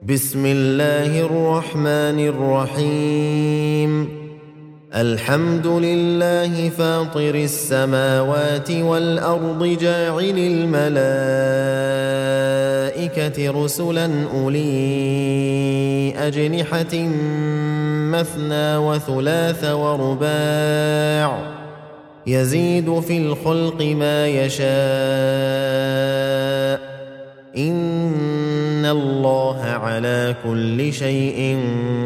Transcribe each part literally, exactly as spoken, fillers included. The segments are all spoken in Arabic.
بسم الله الرحمن الرحيم الحمد لله فاطر السماوات والأرض جاعل الملائكة رسلا أولي أجنحة مثنى وثلاث ورباع يزيد في الخلق ما يشاء إن الله على كل شيء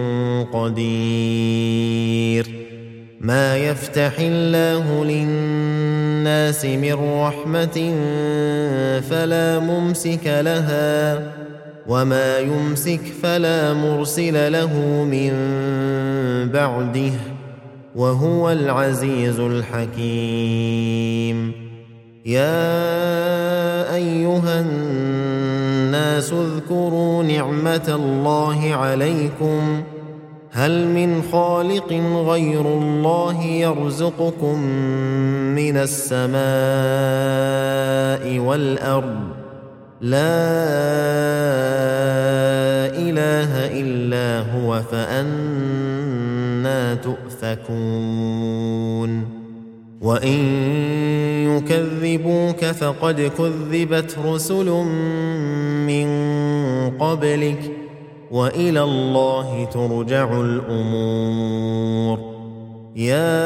قدير ما يفتح الله للناس من رحمة فلا ممسك لها وما يمسك فلا مرسل له من بعده وهو العزيز الحكيم يا أيها الناس اذكروا نعمة الله عليكم هل من خالق غير الله يرزقكم من السماء والأرض لا إله إلا هو فأنى تؤفكون وإن يكذبوك فقد كذبت رسل من قبلك وإلى الله ترجع الأمور يا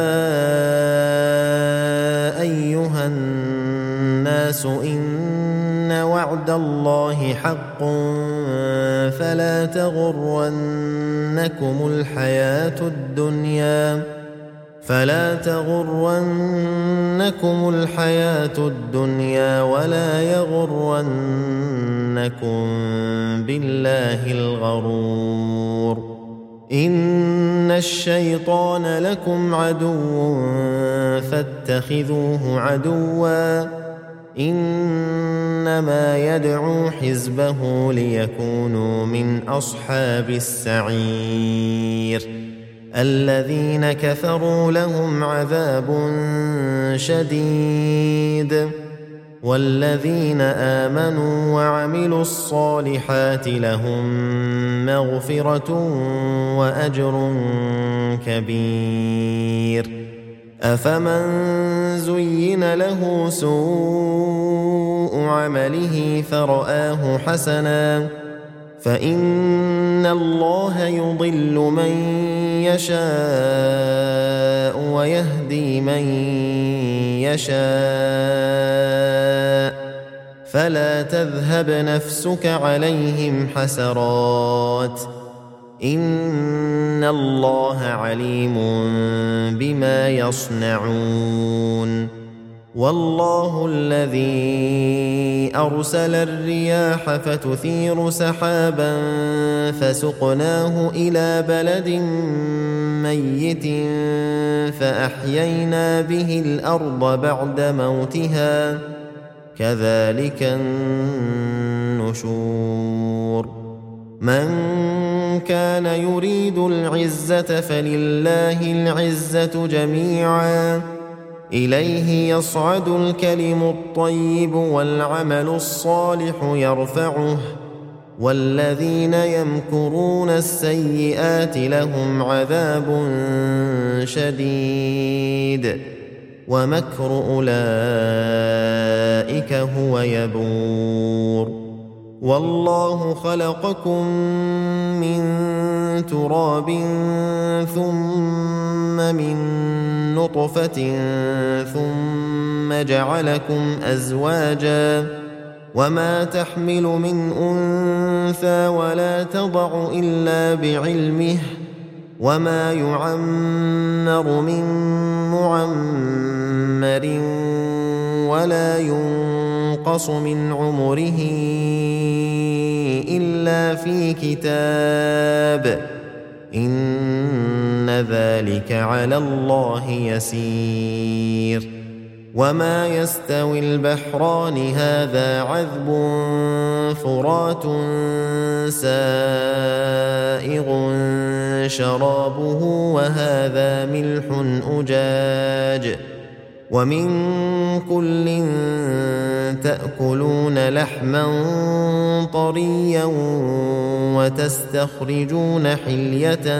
أيها الناس إن وعد الله حق فلا تغرنكم الحياة الدنيا فلا تغرنكم الحياة الدنيا ولا يغرنكم بالله الغرور إن الشيطان لكم عدو فاتخذوه عدوا إنما يدعو حزبه ليكونوا من أصحاب السعير الذين كفروا لهم عذاب شديد والذين آمنوا وعملوا الصالحات لهم مغفرة وأجر كبير أفمن زين له سوء عمله فرآه حسنا فإن الله يضل من يشاء ويهدي من يشاء فلا تذهب نفسك عليهم حسرات إن الله عليم بما يصنعون والله الذي أرسل الرياح فتثير سحابا فسقناه إلى بلد ميت فأحيينا به الأرض بعد موتها كذلك النشور من كان يريد العزة فلله العزة جميعا إليه يصعد الكلم الطيب والعمل الصالح يرفعه والذين يمكرون السيئات لهم عذاب شديد ومكر أولئك هو يبور والله خلقكم من تراب ثم من نطفة ثم جعلكم أزواجا وما تحمل من أنثى ولا تضع إلا بعلمه وما يعمر من معمر ولا ينقص من عمره إلا في كتاب إن ذلك على الله يسير وما يستوي البحران هذا عذب فرات سائغ شرابه وهذا ملح أجاج ومن كل تأكلون لحما طريا وتستخرجون حلية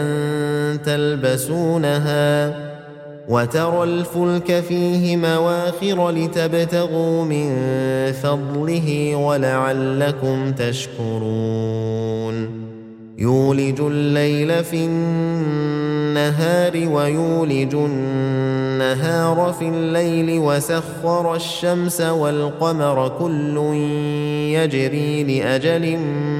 تلبسونها وترى الفلك فيه مواخر لتبتغوا من فضله ولعلكم تشكرون يولج الليل في النهار ويولج النهار في الليل وسخر الشمس والقمر كل يجري لأجل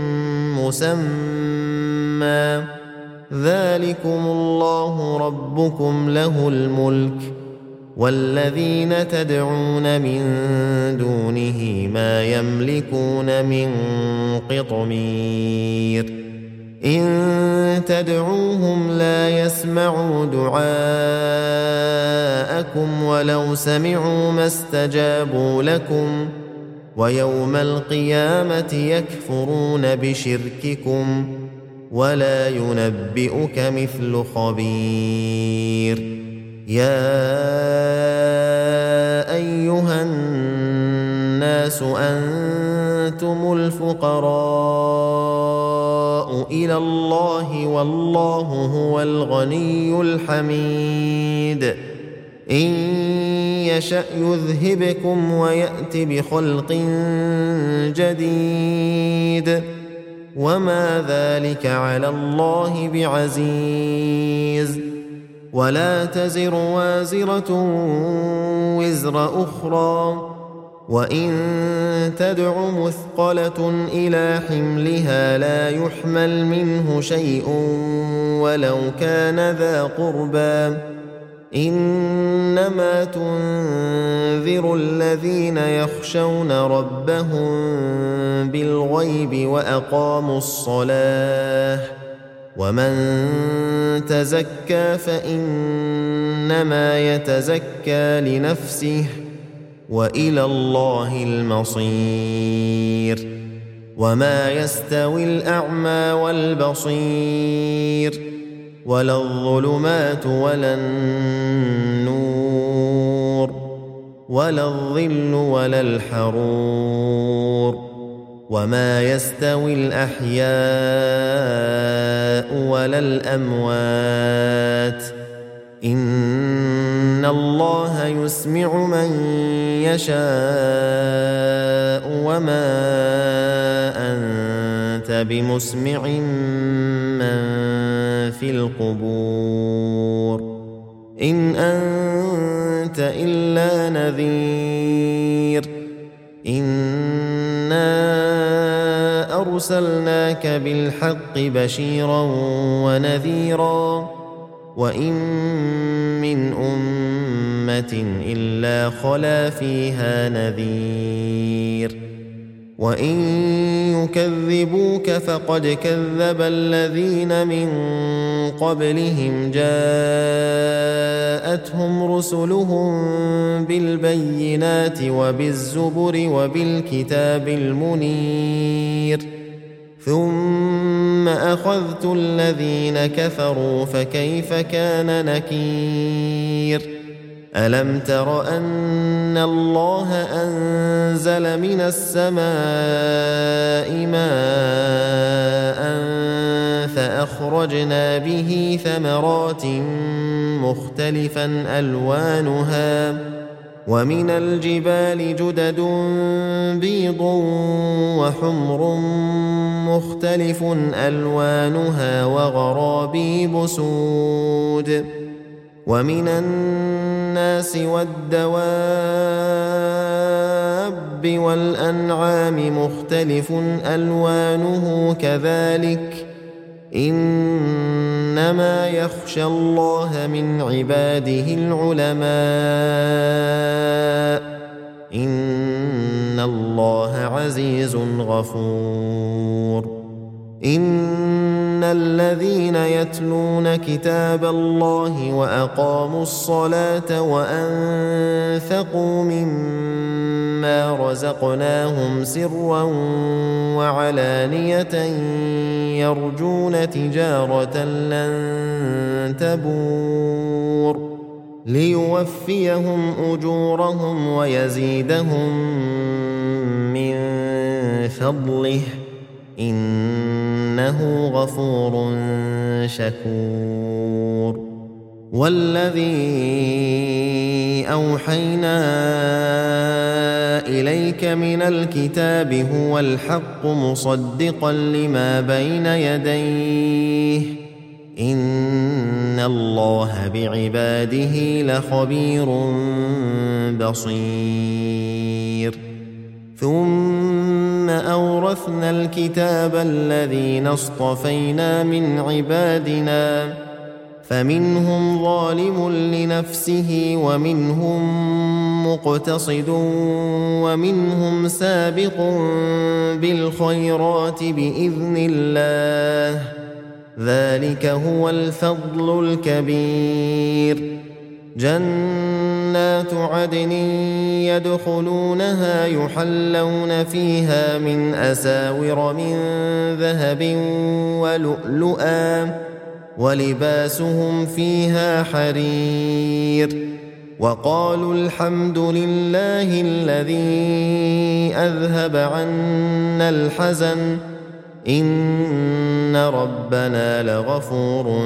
مسمى ذلكم الله ربكم له الملك والذين تدعون من دونه ما يملكون من قطمير إن تدعوهم لا يسمعوا دعاءكم ولو سمعوا ما استجابوا لكم ويوم القيامة يكفرون بشرككم ولا ينبئك مثل خبير يا أيها الناس أنتم الفقراء إلى الله والله هو الغني الحميد إن يشأ يذهبكم ويأت بخلق جديد وما ذلك على الله بعزيز ولا تزر وازرة وزر أخرى وإن تدع مثقلة إلى حملها لا يحمل منه شيء ولو كان ذا قربى إنما تنذر الذين يخشون ربهم بالغيب وأقاموا الصلاة ومن تزكى فإنما يتزكى لنفسه وإلى الله المصير وما يستوي الأعمى والبصير ولا الظلمات ولا النور ولا الظل ولا الحرور وما يستوي الأحياء ولا الأموات إن الله يسمع من يشاء وما أنت بمسمع من في القبور إن أنت إلا نذير إنا أرسلناك بالحق بشيرا ونذيرا وإن من أمة إلا خلا فيها نذير وإن يكذبوك فقد كذب الذين من قبلهم جاءتهم رسلهم بالبينات وبالزبر وبالكتاب المنير ثم أخذت الذين كفروا فكيف كان نكير ألم تر أن الله أنزل من السماء ماء فأخرجنا به ثمرات مختلفا ألوانها ومن الجبال جدد بيض وحمر مختلف ألوانها وغرابيب سود ومن الناس والدواب والأنعام مختلف ألوانه كذلك إنما يخشى الله من عباده العلماء إن الله عزيز غفور إن الذين يتلون كتاب الله وأقاموا الصلاة وأنفقوا مما رزقناهم سرا وعلانية يرجون تجارة لن تبور ليوفيهم أجورهم ويزيدهم من فضله إنه غفور شكور. والذي أوحينا إليك من الكتاب هو الحق مصدقا لما بين يديه إن الله بعباده لخبير بصير. ثم أورثنا الكتاب الذين اصطفينا من عبادنا فمنهم ظالم لنفسه ومنهم مقتصد ومنهم سابق بالخيرات بإذن الله ذلك هو الفضل الكبير. جنات عدن يدخلونها يحلون فيها من أساور من ذهب ولؤلؤا ولباسهم فيها حرير. وقالوا الحمد لله الذي أذهب عنا الحزن إن ربنا لغفور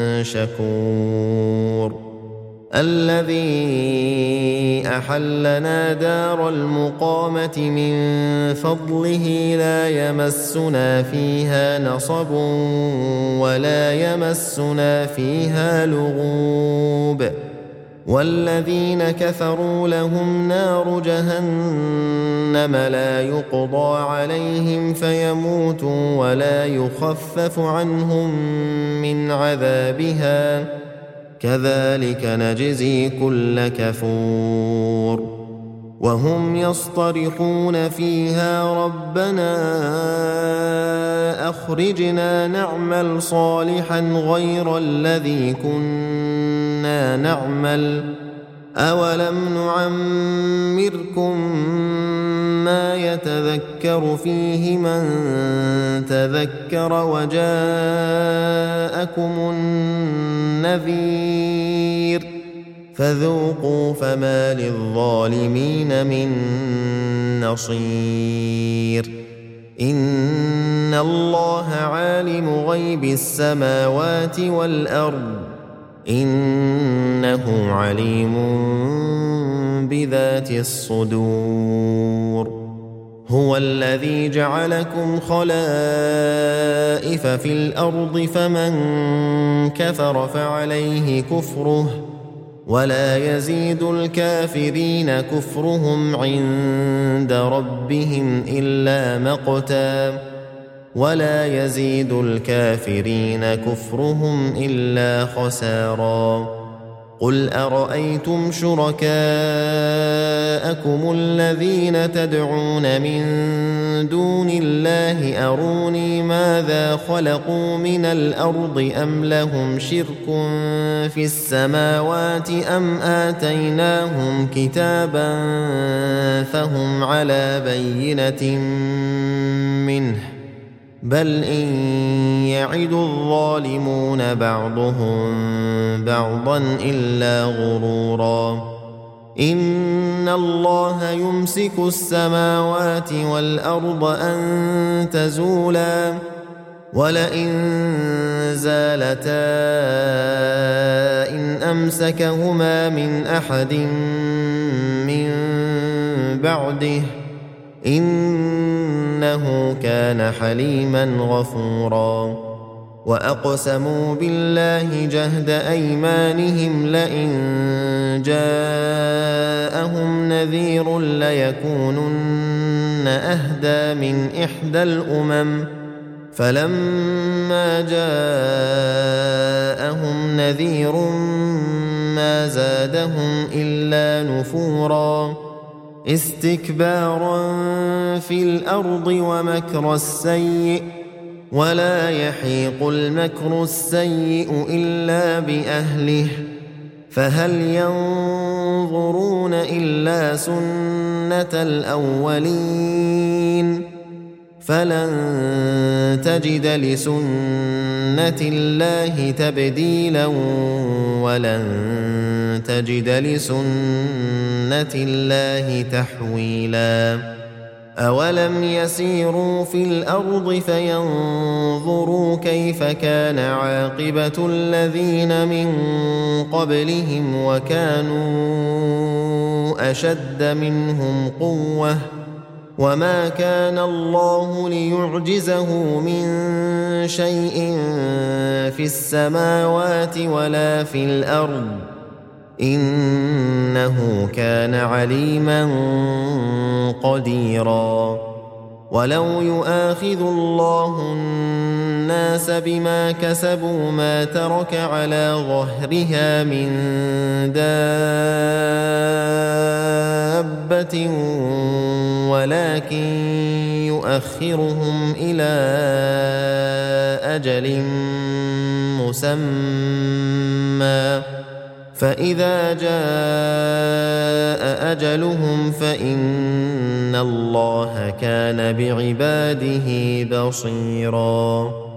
شكور. الذي أحلنا دار المقامة من فضله لا يمسنا فيها نصب ولا يمسنا فيها لغوب. والذين كفروا لهم نار جهنم لا يقضى عليهم فيموتوا ولا يخفف عنهم من عذابها كذلك نجزي كل كفور. وهم يصطرخون فيها ربنا أخرجنا نعمل صالحا غير الذي كنا نعمل أولم نعمركم ما يتذكر فيه من تذكر وجاءكم النذير فذوقوا فما للظالمين من نصير. إن الله عالم غيب السماوات والأرض إنه عليم بذات الصدور. هو الذي جعلكم خلائف في الأرض فمن كفر فعليه كفره ولا يزيد الكافرين كفرهم عند ربهم إلا مقتا ولا يزيد الكافرين كفرهم إلا خسارا. قل أرأيتم شركاءكم الذين تدعون من دون الله أروني ماذا خلقوا من الأرض أم لهم شرك في السماوات أم آتيناهم كتابا فهم على بينة منه بل إن يعد الظالمون بعضهم بعضا إلا غرورا. إن الله يمسك السماوات والأرض أن تزولا ولئن زالتا إن أمسكهما من أحد من بعده إنه كان حليما غفورا. وأقسموا بالله جهد أيمانهم لئن جاءهم نذير ليكونن أهدى من إحدى الأمم فلما جاءهم نذير ما زادهم إلا نفورا استكبارا في الأرض ومكر السيء ولا يحيق المكر السيء إلا بأهله فهل ينظرون إلا سنة الأولين فلن تجد لسنة الله تبديلا ولن تجد لسنة الله تحويلا أولم يسيروا في الأرض فينظروا كيف كان عاقبة الذين من قبلهم وكانوا أشد منهم قوة وما كان الله ليعجزه من شيء في السماوات ولا في الأرض إنه كان عليما قديرا ولو يؤاخذ الله الناس بما كسبوا ما ترك على ظهرها من دابة ولكن يؤخرهم إلى أجل مسمى فإذا جاء أجلهم فإن الله كان بعباده بصيراً